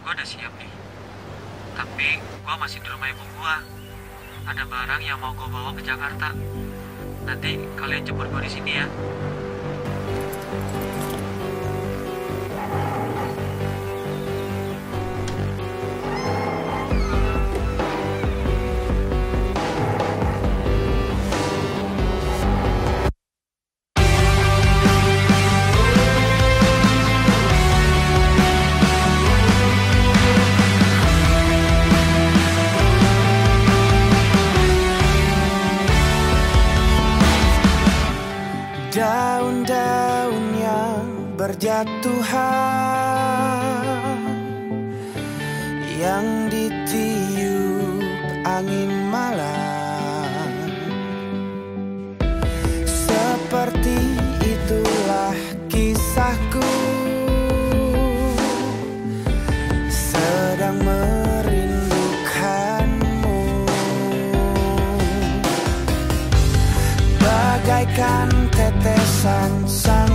Gue udah siap nih. Tapi gue masih di rumah ibu gue. Ada barang yang mau gue bawa ke Jakarta. Nanti kalian jemput gue di sini ya. Daun-daun yang berjatuhan, yang ditiup angin malam, seperti itulah kisahku, sedang merindukanmu, bagaikan tetesan